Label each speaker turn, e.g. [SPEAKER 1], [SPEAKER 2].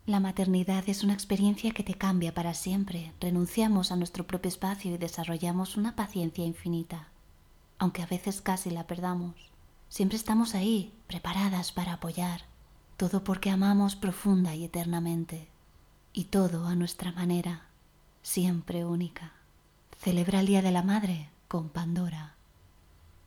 [SPEAKER 1] La maternidad es una experiencia que te cambia para siempre. Renunciamos a nuestro propio espacio y desarrollamos una paciencia infinita. Aunque a veces casi la perdamos, siempre estamos ahí, preparadas para apoyar. Todo porque amamos profunda y eternamente. Y todo a nuestra manera, siempre única. Celebra el Día de la Madre con Pandora.